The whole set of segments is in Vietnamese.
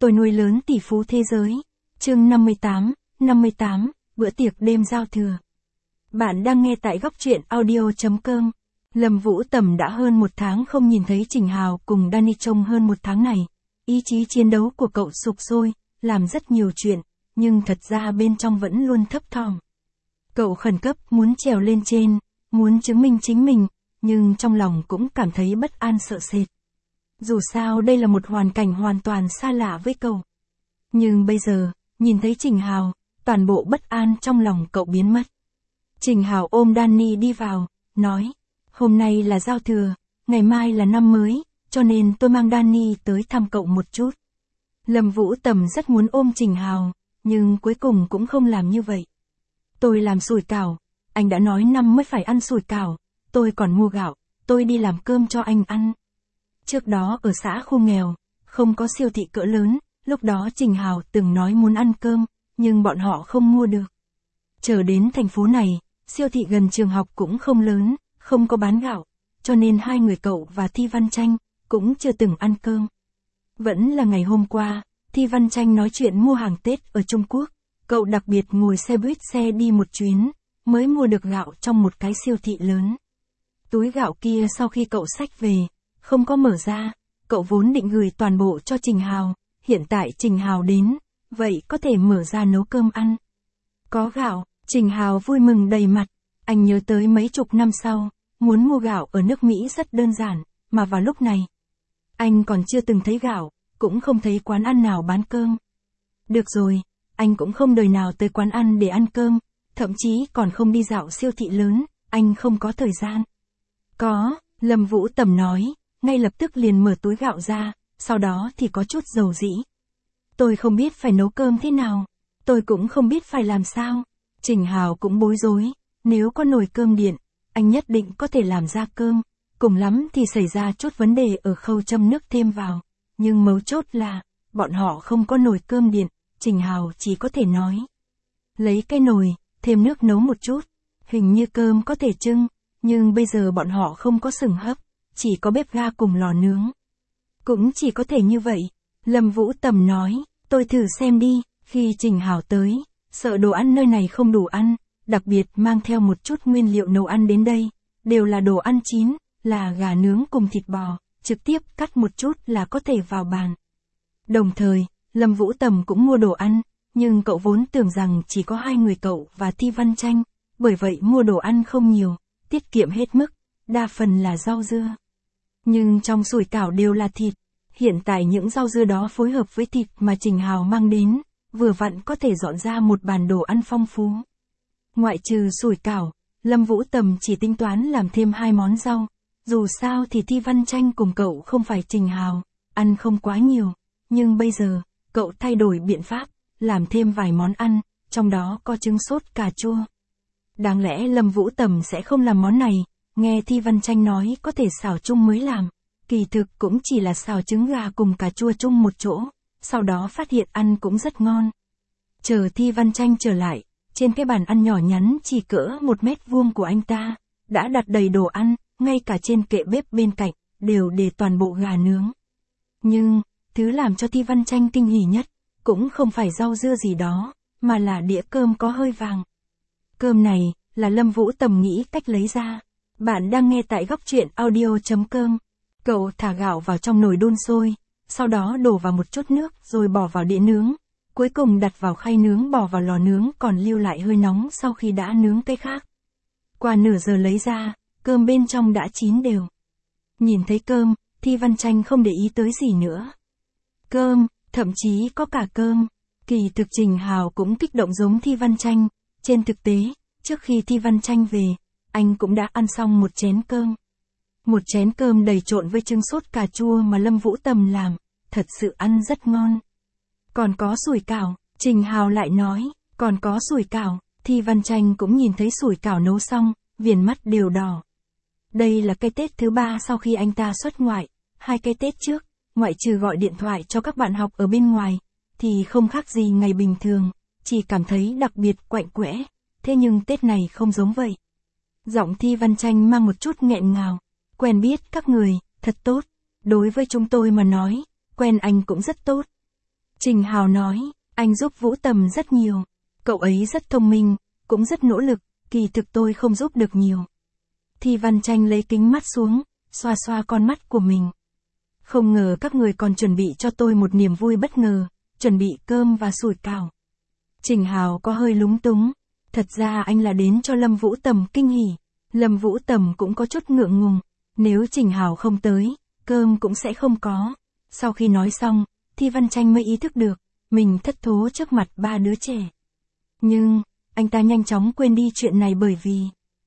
Tôi nuôi lớn tỷ phú thế giới. Chương 58, bữa tiệc đêm giao thừa. Bạn đang nghe tại góc truyện audio.com. Lâm Vũ Tầm đã hơn một tháng không nhìn thấy Trình Hào cùng Danny trong hơn một tháng này. Ý chí chiến đấu của cậu sục sôi, làm rất nhiều chuyện, nhưng thật ra bên trong vẫn luôn thấp thỏm. Cậu khẩn cấp muốn trèo lên trên, muốn chứng minh chính mình, nhưng trong lòng cũng cảm thấy bất an sợ sệt. Dù sao đây là một hoàn cảnh hoàn toàn xa lạ với cậu. Nhưng bây giờ, nhìn thấy Trình Hào, toàn bộ bất an trong lòng cậu biến mất. Trình Hào ôm Danny đi vào, nói, hôm nay là giao thừa, ngày mai là năm mới, cho nên tôi mang Danny tới thăm cậu một chút. Lâm Vũ Tầm rất muốn ôm Trình Hào, nhưng cuối cùng cũng không làm như vậy. Tôi làm sủi cảo, anh đã nói năm mới phải ăn sủi cảo, tôi còn mua gạo, tôi đi làm cơm cho anh ăn. Trước đó ở xã khu nghèo, không có siêu thị cỡ lớn, lúc đó Trình Hào từng nói muốn ăn cơm, nhưng bọn họ không mua được. Chờ đến thành phố này, siêu thị gần trường học cũng không lớn, không có bán gạo, cho nên hai người cậu và Thi Văn Tranh cũng chưa từng ăn cơm. Vẫn là ngày hôm qua, Thi Văn Tranh nói chuyện mua hàng Tết ở Trung Quốc, cậu đặc biệt ngồi xe buýt xe đi một chuyến, mới mua được gạo trong một cái siêu thị lớn. Túi gạo kia sau khi cậu xách về, không có mở ra, cậu vốn định gửi toàn bộ cho Trình Hào, hiện tại Trình Hào đến, vậy có thể mở ra nấu cơm ăn. Có gạo, Trình Hào vui mừng đầy mặt, anh nhớ tới mấy chục năm sau, muốn mua gạo ở nước Mỹ rất đơn giản, mà vào lúc này, anh còn chưa từng thấy gạo, cũng không thấy quán ăn nào bán cơm. Được rồi, anh cũng không đời nào tới quán ăn để ăn cơm, thậm chí còn không đi dạo siêu thị lớn, anh không có thời gian. Có, Lâm Vũ Tầm nói, ngay lập tức liền mở túi gạo ra, sau đó thì có chút dầu dĩ. Tôi không biết phải nấu cơm thế nào, tôi cũng không biết phải làm sao. Trình Hào cũng bối rối, nếu có nồi cơm điện, anh nhất định có thể làm ra cơm, cùng lắm thì xảy ra chút vấn đề ở khâu châm nước thêm vào. Nhưng mấu chốt là, bọn họ không có nồi cơm điện, Trình Hào chỉ có thể nói. Lấy cái nồi, thêm nước nấu một chút, hình như cơm có thể trưng, nhưng bây giờ bọn họ không có sừng hấp, chỉ có bếp ga cùng lò nướng. Cũng chỉ có thể như vậy, Lâm Vũ Tầm nói, tôi thử xem đi, khi Trình Hào tới, sợ đồ ăn nơi này không đủ ăn, đặc biệt mang theo một chút nguyên liệu nấu ăn đến đây, đều là đồ ăn chín, là gà nướng cùng thịt bò, trực tiếp cắt một chút là có thể vào bàn. Đồng thời, Lâm Vũ Tầm cũng mua đồ ăn, nhưng cậu vốn tưởng rằng chỉ có hai người cậu và Thi Văn Tranh, bởi vậy mua đồ ăn không nhiều, tiết kiệm hết mức, đa phần là rau dưa. Nhưng trong sủi cảo đều là thịt, hiện tại những rau dưa đó phối hợp với thịt mà Trình Hào mang đến, vừa vặn có thể dọn ra một bàn đồ ăn phong phú. Ngoại trừ sủi cảo, Lâm Vũ Tầm chỉ tính toán làm thêm 2 món rau, dù sao thì Thi Văn Tranh cùng cậu không phải Trình Hào, ăn không quá nhiều, nhưng bây giờ, cậu thay đổi biện pháp, làm thêm vài món ăn, trong đó có trứng sốt cà chua. Đáng lẽ Lâm Vũ Tầm sẽ không làm món này, nghe Thi Văn Tranh nói có thể xào chung mới làm, kỳ thực cũng chỉ là xào trứng gà cùng cà chua chung một chỗ, sau đó phát hiện ăn cũng rất ngon. Chờ Thi Văn Tranh trở lại, trên cái bàn ăn nhỏ nhắn chỉ cỡ 1 mét vuông của anh ta, đã đặt đầy đồ ăn, ngay cả trên kệ bếp bên cạnh, đều để toàn bộ gà nướng. Nhưng, thứ làm cho Thi Văn Tranh kinh hỉ nhất, cũng không phải rau dưa gì đó, mà là đĩa cơm có hơi vàng. Cơm này, là Lâm Vũ Tầm nghĩ cách lấy ra. Bạn đang nghe tại góc truyện audio.com. Cậu thả gạo vào trong nồi đun sôi, sau đó đổ vào một chút nước rồi bỏ vào đĩa nướng. Cuối cùng đặt vào khay nướng bỏ vào lò nướng còn lưu lại hơi nóng sau khi đã nướng cái khác. Qua nửa giờ lấy ra, cơm bên trong đã chín đều. Nhìn thấy cơm, Thi Văn Tranh không để ý tới gì nữa. Cơm, thậm chí có cả cơm. Kỳ thực Trình Hào cũng kích động giống Thi Văn Tranh. Trên thực tế, trước khi Thi Văn Tranh về, anh cũng đã ăn xong một chén cơm. Một chén cơm đầy trộn với trứng sốt cà chua mà Lâm Vũ Tầm làm, thật sự ăn rất ngon. Còn có sủi cảo, Trình Hào lại nói, còn có sủi cảo, Thi Văn Tranh cũng nhìn thấy sủi cảo nấu xong, viền mắt đều đỏ. Đây là cái Tết thứ 3 sau khi anh ta xuất ngoại, 2 cái Tết trước, ngoại trừ gọi điện thoại cho các bạn học ở bên ngoài, thì không khác gì ngày bình thường, chỉ cảm thấy đặc biệt quạnh quẽ, thế nhưng Tết này không giống vậy. Giọng Thi Văn Tranh mang một chút nghẹn ngào, quen biết các người, thật tốt, đối với chúng tôi mà nói, quen anh cũng rất tốt. Trình Hào nói, anh giúp Vũ Tầm rất nhiều. Cậu ấy rất thông minh, cũng rất nỗ lực, kỳ thực tôi không giúp được nhiều. Thi Văn Tranh lấy kính mắt xuống, xoa xoa con mắt của mình. Không ngờ các người còn chuẩn bị cho tôi một niềm vui bất ngờ, chuẩn bị cơm và sủi cảo. Trình Hào có hơi lúng túng. Thật ra anh là đến cho Lâm Vũ Tầm kinh hỉ. Lâm Vũ Tầm cũng có chút ngượng ngùng. Nếu Trình Hào không tới, cơm cũng sẽ không có. Sau khi nói xong, Thi Văn Tranh mới ý thức được, mình thất thố trước mặt ba đứa trẻ. Nhưng, anh ta nhanh chóng quên đi chuyện này bởi vì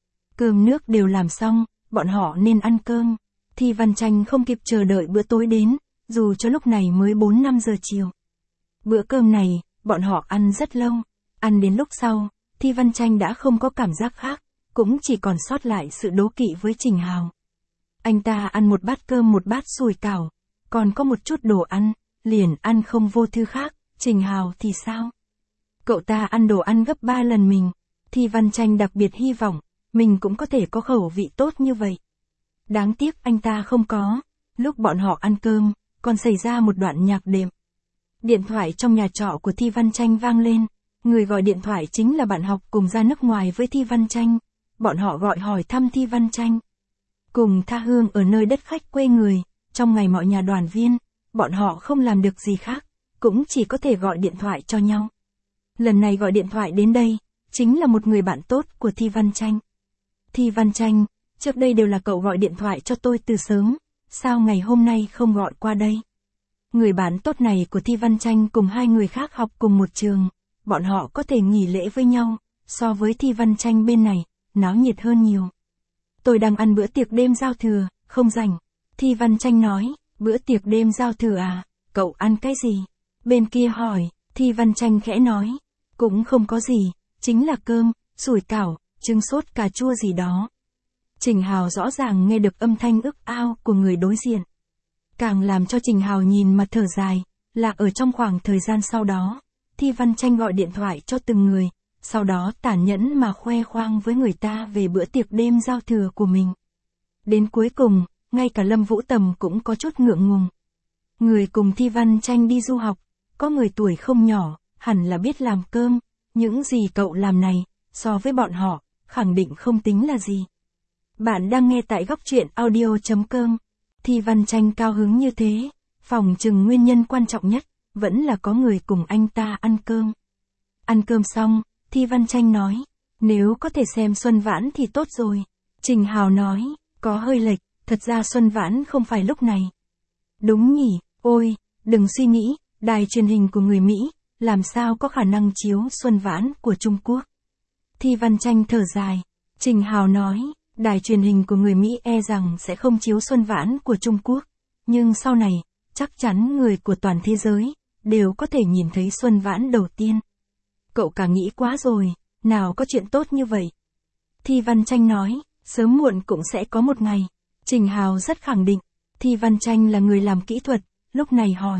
cơm nước đều làm xong, bọn họ nên ăn cơm. Thi Văn Tranh không kịp chờ đợi bữa tối đến, dù cho lúc này mới 4-5 giờ chiều. Bữa cơm này, bọn họ ăn rất lâu. Ăn đến lúc sau, Thi Văn Tranh đã không có cảm giác khác, cũng chỉ còn sót lại sự đố kỵ với Trình Hào. Anh ta ăn một bát cơm một bát sủi cảo, còn có một chút đồ ăn, liền ăn không vô thứ khác. Trình Hào thì sao? Cậu ta ăn đồ ăn gấp 3 lần mình. Thi Văn Tranh đặc biệt hy vọng, mình cũng có thể có khẩu vị tốt như vậy. Đáng tiếc anh ta không có. Lúc bọn họ ăn cơm, còn xảy ra một đoạn nhạc đệm. Điện thoại trong nhà trọ của Thi Văn Tranh vang lên. Người gọi điện thoại chính là bạn học cùng ra nước ngoài với Thi Văn Tranh. Bọn họ gọi hỏi thăm Thi Văn Tranh. Cùng tha hương ở nơi đất khách quê người, trong ngày mọi nhà đoàn viên, bọn họ không làm được gì khác, cũng chỉ có thể gọi điện thoại cho nhau. Lần này gọi điện thoại đến đây, chính là một người bạn tốt của Thi Văn Tranh. Thi Văn Tranh, trước đây đều là cậu gọi điện thoại cho tôi từ sớm, sao ngày hôm nay không gọi qua đây? Người bạn tốt này của Thi Văn Tranh cùng hai người khác học cùng một trường, bọn họ có thể nghỉ lễ với nhau, so với Thi Văn Tranh bên này, náo nhiệt hơn nhiều. Tôi đang ăn bữa tiệc đêm giao thừa, không rảnh. Thi Văn Tranh nói, bữa tiệc đêm giao thừa à, cậu ăn cái gì? Bên kia hỏi, Thi Văn Tranh khẽ nói, cũng không có gì, chính là cơm, sủi cảo, trứng sốt cà chua gì đó. Trình Hào rõ ràng nghe được âm thanh ức ao của người đối diện. Càng làm cho Trình Hào nhìn mà thở dài, là ở trong khoảng thời gian sau đó, Thi Văn Tranh gọi điện thoại cho từng người, sau đó tàn nhẫn mà khoe khoang với người ta về bữa tiệc đêm giao thừa của mình. Đến cuối cùng, ngay cả Lâm Vũ Tầm cũng có chút ngượng ngùng. Người cùng Thi Văn Tranh đi du học, có người tuổi không nhỏ, hẳn là biết làm cơm, những gì cậu làm này, so với bọn họ, khẳng định không tính là gì. Bạn đang nghe tại góc truyện audio.com. Thi Văn Tranh cao hứng như thế, phòng chừng nguyên nhân quan trọng nhất, vẫn là có người cùng anh ta ăn cơm. Ăn cơm xong, Thi Văn Tranh nói, nếu có thể xem Xuân Vãn thì tốt rồi. Trình Hào nói, có hơi lệch, thật ra Xuân Vãn không phải lúc này. Đúng nhỉ, ôi, đừng suy nghĩ, đài truyền hình của người Mỹ, làm sao có khả năng chiếu Xuân Vãn của Trung Quốc. Thi Văn Tranh thở dài, Trình Hào nói, đài truyền hình của người Mỹ e rằng sẽ không chiếu Xuân Vãn của Trung Quốc, nhưng sau này, chắc chắn người của toàn thế giới, đều có thể nhìn thấy Xuân Vãn đầu tiên. Cậu cả nghĩ quá rồi, nào có chuyện tốt như vậy. Thi Văn Tranh nói, sớm muộn cũng sẽ có một ngày. Trình Hào rất khẳng định, Thi Văn Tranh là người làm kỹ thuật, lúc này hỏi.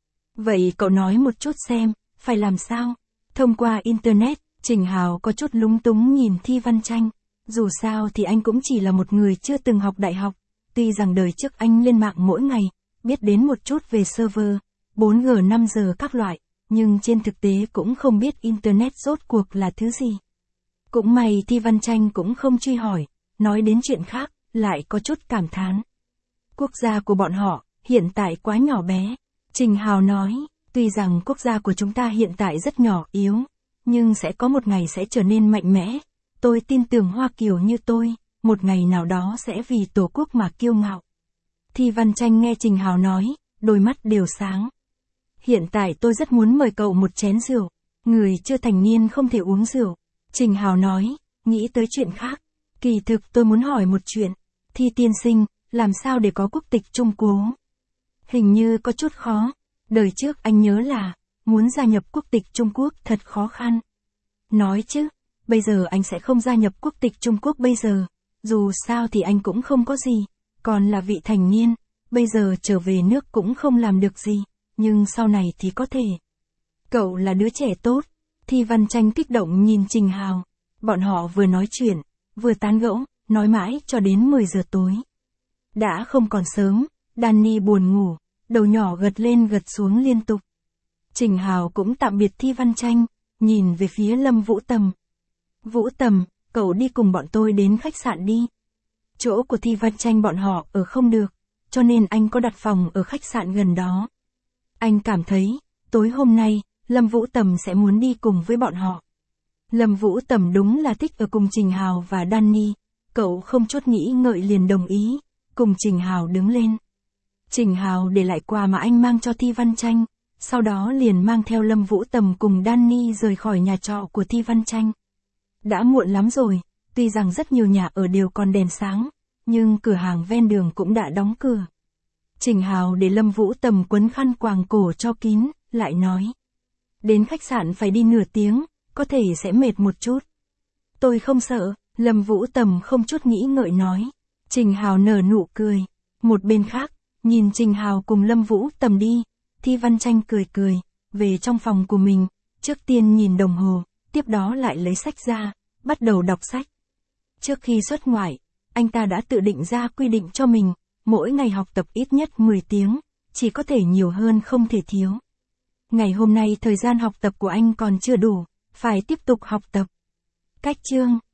Vậy cậu nói một chút xem, phải làm sao? Thông qua Internet, Trình Hào có chút lúng túng nhìn Thi Văn Tranh. Dù sao thì anh cũng chỉ là một người chưa từng học đại học, tuy rằng đời trước anh lên mạng mỗi ngày, biết đến một chút về server, 4G 5G các loại, nhưng trên thực tế cũng không biết Internet rốt cuộc là thứ gì. Cũng may Thi Văn Tranh cũng không truy hỏi, nói đến chuyện khác, lại có chút cảm thán. Quốc gia của bọn họ, hiện tại quá nhỏ bé. Trình Hào nói, tuy rằng quốc gia của chúng ta hiện tại rất nhỏ yếu, nhưng sẽ có một ngày sẽ trở nên mạnh mẽ. Tôi tin tưởng Hoa Kiều như tôi, một ngày nào đó sẽ vì Tổ quốc mà kiêu ngạo. Thi Văn Tranh nghe Trình Hào nói, đôi mắt đều sáng. Hiện tại tôi rất muốn mời cậu một chén rượu, người chưa thành niên không thể uống rượu. Trình Hào nói, nghĩ tới chuyện khác. Kỳ thực tôi muốn hỏi một chuyện, Thi tiên sinh, làm sao để có quốc tịch Trung Quốc? Hình như có chút khó, đời trước anh nhớ là, muốn gia nhập quốc tịch Trung Quốc thật khó khăn. Nói chứ, bây giờ anh sẽ không gia nhập quốc tịch Trung Quốc bây giờ, dù sao thì anh cũng không có gì, còn là vị thành niên, bây giờ trở về nước cũng không làm được gì, nhưng sau này thì có thể. Cậu là đứa trẻ tốt, Thi Văn Tranh kích động nhìn Trình Hào, bọn họ vừa nói chuyện, vừa tán gẫu, nói mãi cho đến 10 giờ tối. Đã không còn sớm, Danny buồn ngủ, đầu nhỏ gật lên gật xuống liên tục. Trình Hào cũng tạm biệt Thi Văn Tranh, nhìn về phía Lâm Vũ Tầm. Vũ Tầm, cậu đi cùng bọn tôi đến khách sạn đi. Chỗ của Thi Văn Tranh bọn họ ở không được, cho nên anh có đặt phòng ở khách sạn gần đó. Anh cảm thấy, tối hôm nay, Lâm Vũ Tầm sẽ muốn đi cùng với bọn họ. Lâm Vũ Tầm đúng là thích ở cùng Trình Hào và Danny, cậu không chút nghĩ ngợi liền đồng ý, cùng Trình Hào đứng lên. Trình Hào để lại quà mà anh mang cho Thi Văn Tranh, sau đó liền mang theo Lâm Vũ Tầm cùng Danny rời khỏi nhà trọ của Thi Văn Tranh. Đã muộn lắm rồi, tuy rằng rất nhiều nhà ở đều còn đèn sáng, nhưng cửa hàng ven đường cũng đã đóng cửa. Trình Hào để Lâm Vũ Tầm quấn khăn quàng cổ cho kín, lại nói. Đến khách sạn phải đi nửa tiếng, có thể sẽ mệt một chút. Tôi không sợ, Lâm Vũ Tầm không chút nghĩ ngợi nói. Trình Hào nở nụ cười. Một bên khác, nhìn Trình Hào cùng Lâm Vũ Tầm đi, Thi Văn Tranh cười cười, về trong phòng của mình, trước tiên nhìn đồng hồ, tiếp đó lại lấy sách ra, bắt đầu đọc sách. Trước khi xuất ngoại, anh ta đã tự định ra quy định cho mình, mỗi ngày học tập ít nhất 10 tiếng, chỉ có thể nhiều hơn không thể thiếu. Ngày hôm nay thời gian học tập của anh còn chưa đủ, phải tiếp tục học tập. Cách chương